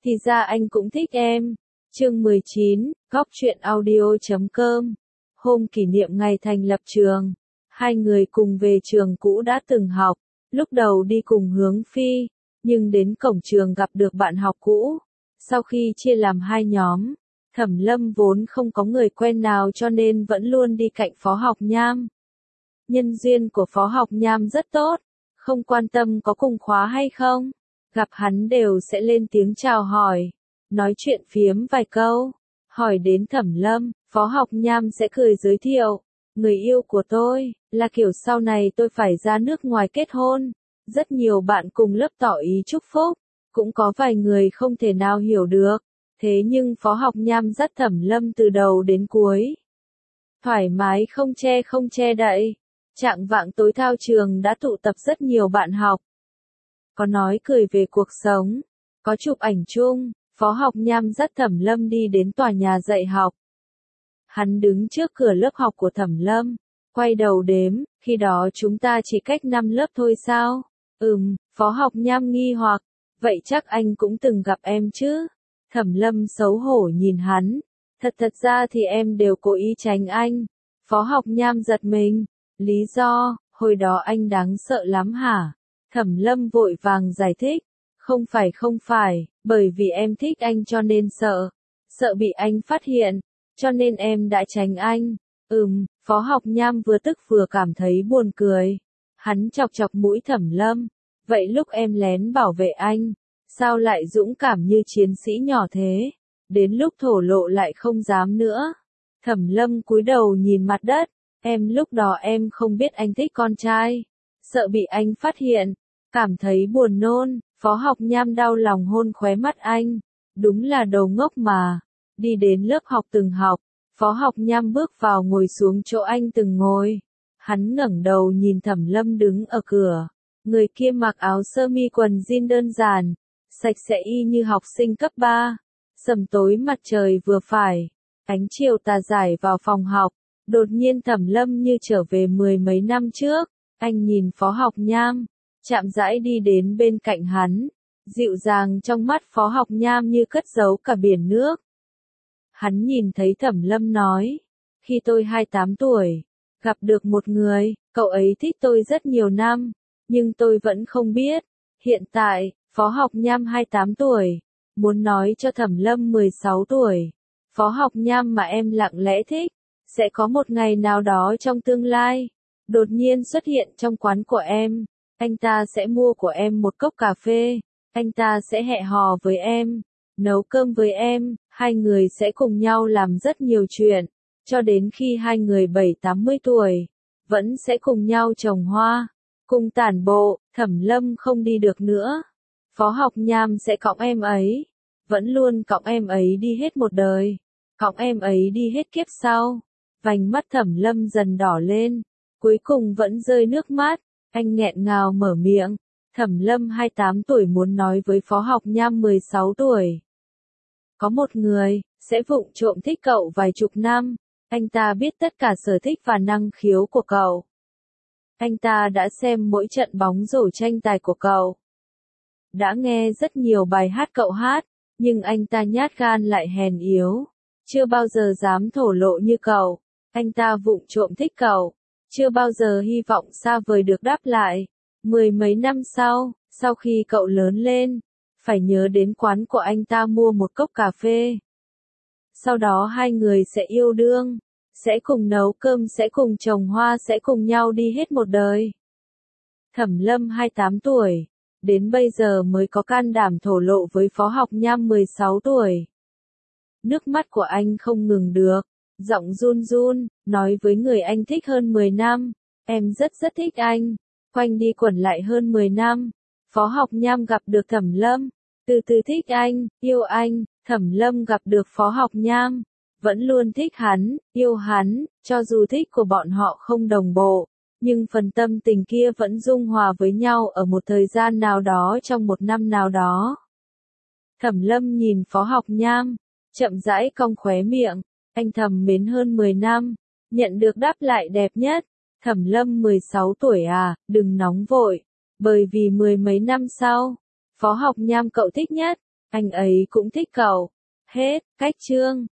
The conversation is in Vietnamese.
Thì ra anh cũng thích em. Chương 19, góc truyện audio.com. Hôm kỷ niệm ngày thành lập trường, hai người cùng về trường cũ đã từng học, lúc đầu đi cùng hướng Phi, nhưng đến cổng trường gặp được bạn học cũ. Sau khi chia làm hai nhóm, Thẩm Lâm vốn không có người quen nào cho nên vẫn luôn đi cạnh Phó Học Nham. Nhân duyên của Phó Học Nham rất tốt, không quan tâm có cùng khóa hay không, gặp hắn đều sẽ lên tiếng chào hỏi, nói chuyện phiếm vài câu. Hỏi đến Thẩm Lâm, Phó Học Nham sẽ cười giới thiệu, người yêu của tôi, là kiểu sau này tôi phải ra nước ngoài kết hôn. Rất nhiều bạn cùng lớp tỏ ý chúc phúc, cũng có vài người không thể nào hiểu được. Thế nhưng Phó Học Nham dắt Thẩm Lâm từ đầu đến cuối. Thoải mái không che đậy. Trạng vạng tối thao trường đã tụ tập rất nhiều bạn học. Có nói cười về cuộc sống, có chụp ảnh chung. Phó Học Nham dắt Thẩm Lâm đi đến tòa nhà dạy học. Hắn đứng trước cửa lớp học của Thẩm Lâm, quay đầu đếm, khi đó chúng ta chỉ cách 5 lớp thôi sao? Phó Học Nham nghi hoặc, vậy chắc anh cũng từng gặp em chứ? Thẩm Lâm xấu hổ nhìn hắn, thật ra thì em đều cố ý tránh anh. Phó Học Nham giật mình, lý do, hồi đó anh đáng sợ lắm hả? Thẩm Lâm vội vàng giải thích, không phải, bởi vì em thích anh cho nên sợ bị anh phát hiện, cho nên em đã tránh anh. Phó Học Nham vừa tức vừa cảm thấy buồn cười. Hắn chọc mũi Thẩm Lâm, vậy lúc em lén bảo vệ anh, sao lại dũng cảm như chiến sĩ nhỏ thế? Đến lúc thổ lộ lại không dám nữa. Thẩm Lâm cúi đầu nhìn mặt đất, lúc đó em không biết anh thích con trai, sợ bị anh phát hiện, cảm thấy buồn nôn. Phó Học Nham đau lòng hôn khóe mắt anh, đúng là đầu ngốc mà. Đi đến lớp học từng học, Phó Học Nham bước vào ngồi xuống chỗ anh từng ngồi. Hắn ngẩng đầu nhìn Thẩm Lâm đứng ở cửa, người kia mặc áo sơ mi quần jean đơn giản, sạch sẽ y như học sinh cấp 3. Sầm tối mặt trời vừa phải, ánh chiều tà rải vào phòng học, đột nhiên Thẩm Lâm như trở về mười mấy năm trước. Anh nhìn Phó Học Nham, chậm rãi đi đến bên cạnh hắn, dịu dàng trong mắt Phó Học Nham như cất giấu cả biển nước. Hắn nhìn thấy Thẩm Lâm nói, khi tôi 28 tuổi, gặp được một người, cậu ấy thích tôi rất nhiều năm, nhưng tôi vẫn không biết. Hiện tại, Phó Học Nham 28 tuổi, muốn nói cho Thẩm Lâm 16 tuổi. Phó Học Nham mà em lặng lẽ thích, sẽ có một ngày nào đó trong tương lai, đột nhiên xuất hiện trong quán của em. Anh ta sẽ mua của em một cốc cà phê, anh ta sẽ hẹn hò với em, nấu cơm với em, hai người sẽ cùng nhau làm rất nhiều chuyện, cho đến khi hai người 70-80 tuổi, vẫn sẽ cùng nhau trồng hoa, cùng tản bộ. Thẩm Lâm không đi được nữa. Phó Học Nham sẽ cõng em ấy, vẫn luôn cõng em ấy đi hết một đời, cõng em ấy đi hết kiếp sau. Vành mắt Thẩm Lâm dần đỏ lên, cuối cùng vẫn rơi nước mắt. Anh nghẹn ngào mở miệng, Thẩm Lâm 28 tuổi muốn nói với Phó Học Nham 16 tuổi. Có một người, sẽ vụng trộm thích cậu vài chục năm, anh ta biết tất cả sở thích và năng khiếu của cậu. Anh ta đã xem mỗi trận bóng rổ tranh tài của cậu. Đã nghe rất nhiều bài hát cậu hát, nhưng anh ta nhát gan lại hèn yếu, chưa bao giờ dám thổ lộ như cậu. Anh ta vụng trộm thích cậu, chưa bao giờ hy vọng xa vời được đáp lại. Mười mấy năm sau khi cậu lớn lên, phải nhớ đến quán của anh ta mua một cốc cà phê. Sau đó hai người sẽ yêu đương, sẽ cùng nấu cơm, sẽ cùng trồng hoa, sẽ cùng nhau đi hết một đời. Thẩm Lâm 28 tuổi, đến bây giờ mới có can đảm thổ lộ với Phó Học Nham 16 tuổi. Nước mắt của anh không ngừng được, giọng run run, nói với người anh thích hơn 10 năm, em rất thích anh, quanh đi quẩn lại hơn 10 năm. Phó Học Nham gặp được Thẩm Lâm, từ từ thích anh, yêu anh. Thẩm Lâm gặp được Phó Học Nham, vẫn luôn thích hắn, yêu hắn, cho dù thích của bọn họ không đồng bộ, nhưng phần tâm tình kia vẫn dung hòa với nhau ở một thời gian nào đó trong một năm nào đó. Thẩm Lâm nhìn Phó Học Nham, chậm rãi cong khóe miệng, anh thầm mến hơn 10 năm, nhận được đáp lại đẹp nhất. Thẩm Lâm 16 tuổi à, đừng nóng vội, bởi vì mười mấy năm sau, Phó Học Nham cậu thích nhất, Anh ấy cũng thích cậu. Hết, cách chương.